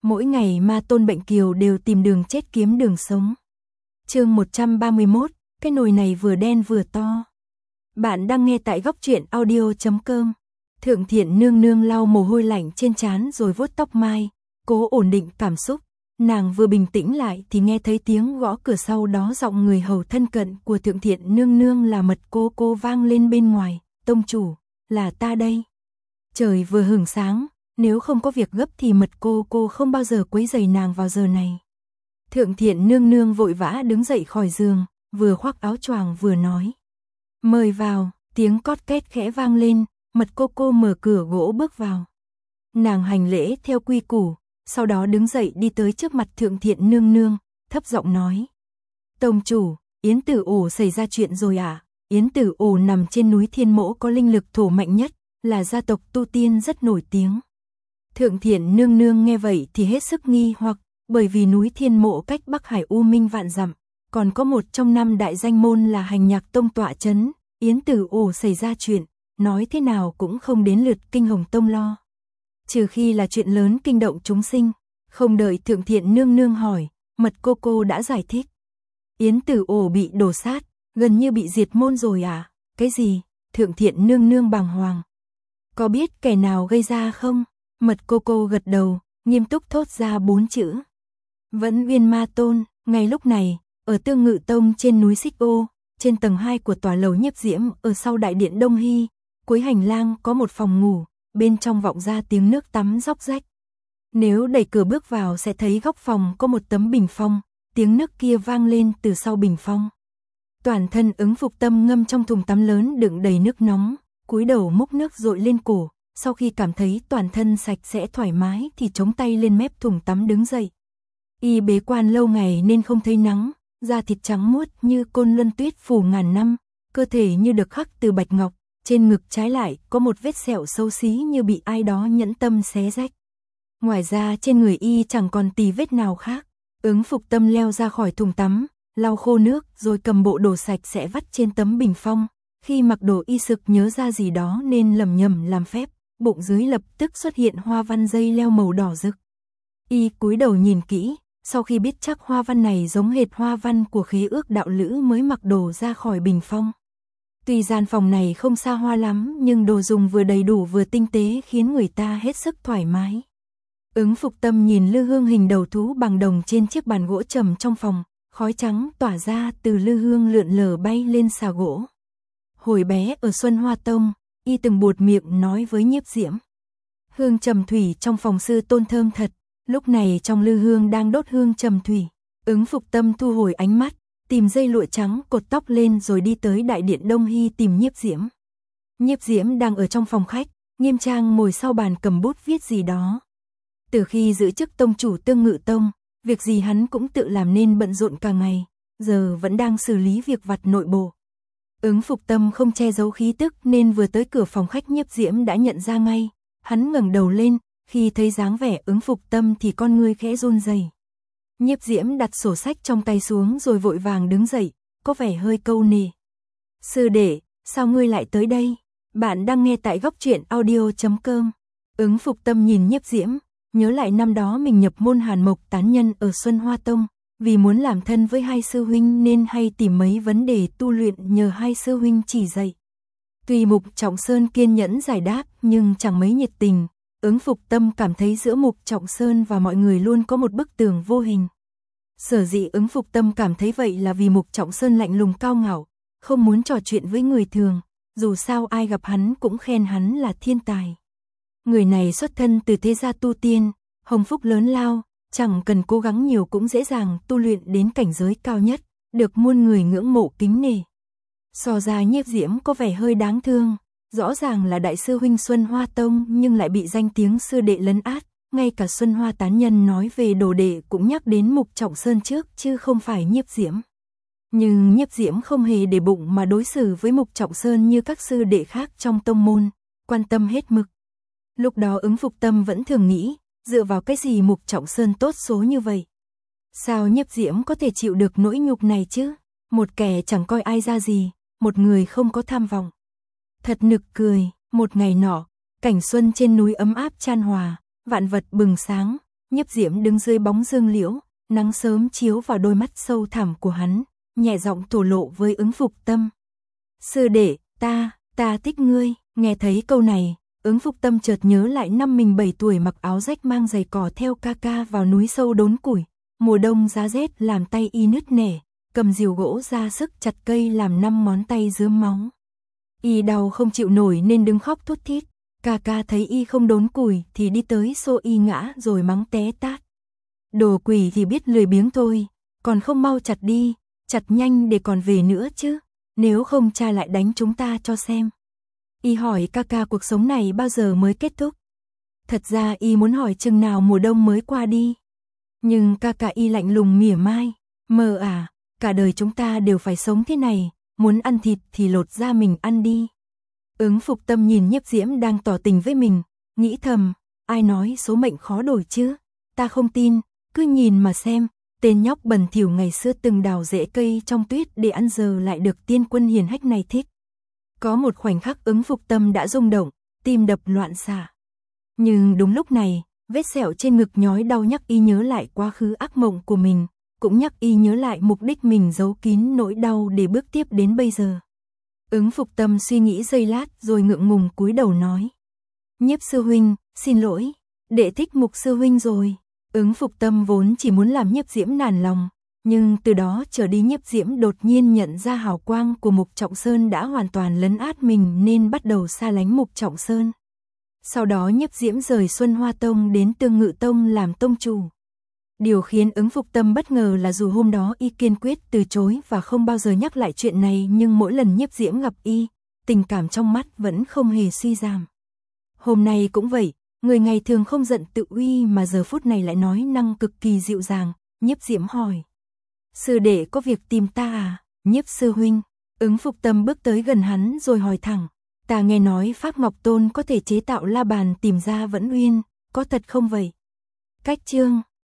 Mỗi ngày ma tôn bệnh kiều đều tìm đường chết kiếm đường sống. Chương 131, cái nồi này vừa đen vừa to. Bạn đang nghe tại góc truyện audio.com. Thượng Thiện nương nương lau mồ hôi lạnh trên trán rồi vuốt tóc mai, cố ổn định cảm xúc. Nàng vừa bình tĩnh lại thì nghe thấy tiếng gõ cửa, sau đó giọng người hầu thân cận của Thượng Thiện nương nương là Mật cô vang lên bên ngoài. Tông chủ, là ta đây. Trời vừa hửng sáng, nếu không có việc gấp thì Mật cô không bao giờ quấy rầy nàng vào giờ này. Thượng Thiện nương nương vội vã đứng dậy khỏi giường, vừa khoác áo choàng vừa nói. Mời vào, tiếng cót két khẽ vang lên, Mật cô mở cửa gỗ bước vào. Nàng hành lễ theo quy củ, sau đó đứng dậy đi tới trước mặt Thượng Thiện nương nương, thấp giọng nói. Tông chủ, Yến Tử Ổ xảy ra chuyện rồi à? Yến Tử Ổ nằm trên núi Thiên Mỗ, có linh lực thổ mạnh nhất, là gia tộc tu tiên rất nổi tiếng. Thượng Thiện nương nương nghe vậy thì hết sức nghi hoặc, bởi vì núi Thiên Mộ cách Bắc Hải U Minh vạn dặm, còn có một trong 5 đại danh môn là Hành Nhạc Tông tọa chấn. Yến Tử Ổ xảy ra chuyện, nói thế nào cũng không đến lượt Kinh Hồng Tông lo. Trừ khi là chuyện lớn kinh động chúng sinh. Không đợi Thượng Thiện nương nương hỏi, Mật cô đã giải thích. Yến Tử Ổ bị đổ sát, gần như bị diệt môn rồi à? Cái gì? Thượng Thiện nương nương bàng hoàng. Có biết kẻ nào gây ra không? Mật cô gật đầu, nghiêm túc thốt ra 4 chữ. Vẫn Uyên Ma Tôn. Ngay lúc này, ở Tương Ngự Tông trên núi Xích Ô, trên tầng 2 của tòa lầu Nhiếp Diễm, ở sau đại điện Đông Hy, cuối hành lang có một phòng ngủ, bên trong vọng ra tiếng nước tắm róc rách. Nếu đẩy cửa bước vào sẽ thấy góc phòng có một tấm bình phong, tiếng nước kia vang lên từ sau bình phong. Toàn thân Ứng Phục Tâm ngâm trong thùng tắm lớn đựng đầy nước nóng, cúi đầu múc nước dội lên cổ, sau khi cảm thấy toàn thân sạch sẽ thoải mái thì chống tay lên mép thùng tắm đứng dậy. Y bế quan lâu ngày nên không thấy nắng, da thịt trắng muốt như côn luân tuyết phủ ngàn năm, cơ thể như được khắc từ bạch ngọc, trên ngực trái lại có một vết sẹo xấu xí như bị ai đó nhẫn tâm xé rách. Ngoài ra trên người y chẳng còn tì vết nào khác. Ứng Phục Tâm leo ra khỏi thùng tắm, lau khô nước rồi cầm bộ đồ sạch sẽ vắt trên tấm bình phong. Khi mặc đồ y sực nhớ ra gì đó nên lẩm nhẩm làm phép, bụng dưới lập tức xuất hiện hoa văn dây leo màu đỏ rực. Y cúi đầu nhìn kỹ, sau khi biết chắc hoa văn này giống hệt hoa văn của khế ước đạo lữ mới mặc đồ ra khỏi bình phong. Tuy gian phòng này không xa hoa lắm nhưng đồ dùng vừa đầy đủ vừa tinh tế khiến người ta hết sức thoải mái. Ứng Phục Tâm nhìn lư hương hình đầu thú bằng đồng trên chiếc bàn gỗ trầm trong phòng, khói trắng tỏa ra từ lư hương lượn lờ bay lên xà gỗ. Hồi bé ở Xuân Hoa Tông, y từng buột miệng nói với Nhiếp Diễm. Hương trầm thủy trong phòng sư tôn thơm thật, lúc này trong lư hương đang đốt hương trầm thủy. Ứng Phục Tâm thu hồi ánh mắt, tìm dây lụa trắng cột tóc lên rồi đi tới đại điện Đông Hy tìm Nhiếp Diễm. Nhiếp Diễm đang ở trong phòng khách, nghiêm trang ngồi sau bàn cầm bút viết gì đó. Từ khi giữ chức tông chủ Tương Ngự Tông, việc gì hắn cũng tự làm nên bận rộn cả ngày, giờ vẫn đang xử lý việc vặt nội bộ. Ứng Phục Tâm không che giấu khí tức nên vừa tới cửa phòng khách Nhiếp Diễm đã nhận ra ngay. Hắn ngẩng đầu lên, khi thấy dáng vẻ Ứng Phục Tâm thì con ngươi khẽ run rẩy. Nhiếp Diễm đặt sổ sách trong tay xuống rồi vội vàng đứng dậy, có vẻ hơi câu nề. Sư đệ, sao ngươi lại tới đây? Bạn đang nghe tại góc truyện audio.com. Ứng Phục Tâm nhìn Nhiếp Diễm, nhớ lại năm đó mình nhập môn Hàn Mộc tán nhân ở Xuân Hoa Tông, vì muốn làm thân với hai sư huynh nên hay tìm mấy vấn đề tu luyện nhờ hai sư huynh chỉ dạy. Tuy Mục Trọng Sơn kiên nhẫn giải đáp nhưng chẳng mấy nhiệt tình. Ứng Phục Tâm cảm thấy giữa Mục Trọng Sơn và mọi người luôn có một bức tường vô hình. Sở dĩ Ứng Phục Tâm cảm thấy vậy là vì Mục Trọng Sơn lạnh lùng cao ngạo, không muốn trò chuyện với người thường, dù sao ai gặp hắn cũng khen hắn là thiên tài. Người này xuất thân từ thế gia tu tiên, hồng phúc lớn lao, chẳng cần cố gắng nhiều cũng dễ dàng tu luyện đến cảnh giới cao nhất, được muôn người ngưỡng mộ kính nể. So ra Nhiếp Diễm có vẻ hơi đáng thương. Rõ ràng là đại sư huynh Xuân Hoa Tông nhưng lại bị danh tiếng sư đệ lấn át, ngay cả Xuân Hoa tán nhân nói về đồ đệ cũng nhắc đến Mục Trọng Sơn trước chứ không phải Nhiếp Diễm. Nhưng Nhiếp Diễm không hề để bụng mà đối xử với Mục Trọng Sơn như các sư đệ khác trong tông môn, quan tâm hết mực. Lúc đó Ứng Phục Tâm vẫn thường nghĩ, dựa vào cái gì Mục Trọng Sơn tốt số như vậy? Sao Nhiếp Diễm có thể chịu được nỗi nhục này chứ? Một kẻ chẳng coi ai ra gì, một người không có tham vọng. Thật nực cười, một ngày nọ, cảnh xuân trên núi ấm áp chan hòa, vạn vật bừng sáng, Nhiếp Diễm đứng dưới bóng dương liễu, nắng sớm chiếu vào đôi mắt sâu thẳm của hắn, nhẹ giọng thổ lộ với Ứng Phục Tâm. Sư đệ, ta thích ngươi. Nghe thấy câu này, Ứng Phục Tâm chợt nhớ lại năm mình 7 tuổi mặc áo rách mang giày cỏ theo ca ca vào núi sâu đốn củi. Mùa đông giá rét làm tay y nứt nẻ, cầm rìu gỗ ra sức chặt cây làm 5 ngón tay rớm máu. Y đau không chịu nổi nên đứng khóc thút thít. Ca ca thấy y không đốn củi thì đi tới xô y ngã rồi mắng té tát. Đồ quỷ thì biết lười biếng thôi, còn không mau chặt đi, chặt nhanh để còn về nữa chứ, nếu không cha lại đánh chúng ta cho xem. Y hỏi ca ca cuộc sống này bao giờ mới kết thúc. Thật ra y muốn hỏi chừng nào mùa đông mới qua đi. Nhưng ca ca y lạnh lùng mỉa mai, mơ à, cả đời chúng ta đều phải sống thế này, muốn ăn thịt thì lột da mình ăn đi. Ứng Phục Tâm nhìn Nhiếp Diễm đang tỏ tình với mình, nghĩ thầm, ai nói số mệnh khó đổi chứ, ta không tin, cứ nhìn mà xem, tên nhóc bẩn thỉu ngày xưa từng đào rễ cây trong tuyết để ăn giờ lại được tiên quân hiền hách này thích. Có một khoảnh khắc Ứng Phục Tâm đã rung động, tim đập loạn xạ. Nhưng đúng lúc này, vết sẹo trên ngực nhói đau nhắc y nhớ lại quá khứ ác mộng của mình, cũng nhắc y nhớ lại mục đích mình giấu kín nỗi đau để bước tiếp đến bây giờ. Ứng Phục Tâm suy nghĩ giây lát rồi ngượng ngùng cúi đầu nói. Nhiếp sư huynh, xin lỗi, đệ thích Mục sư huynh rồi. Ứng Phục Tâm vốn chỉ muốn làm Nhiếp Diễm nản lòng, nhưng từ đó trở đi Nhiếp Diễm đột nhiên nhận ra hào quang của Mục Trọng Sơn đã hoàn toàn lấn át mình nên bắt đầu xa lánh Mục Trọng Sơn. Sau đó Nhiếp Diễm rời Xuân Hoa Tông đến Tương Ngự Tông làm tông chủ. Điều khiến Ứng Phục Tâm bất ngờ là dù hôm đó y kiên quyết từ chối và không bao giờ nhắc lại chuyện này nhưng mỗi lần Nhiếp Diễm gặp y, tình cảm trong mắt vẫn không hề suy giảm. Hôm nay cũng vậy, người ngày thường không giận tự uy mà giờ phút này lại nói năng cực kỳ dịu dàng. Nhiếp Diễm hỏi. Sư đệ có việc tìm ta à? Nhiếp sư huynh. Ứng Phục Tâm bước tới gần hắn rồi hỏi thẳng. Ta nghe nói Pháp Ngọc Tôn có thể chế tạo la bàn tìm ra Vẫn Uyên, có thật không vậy? Cách chương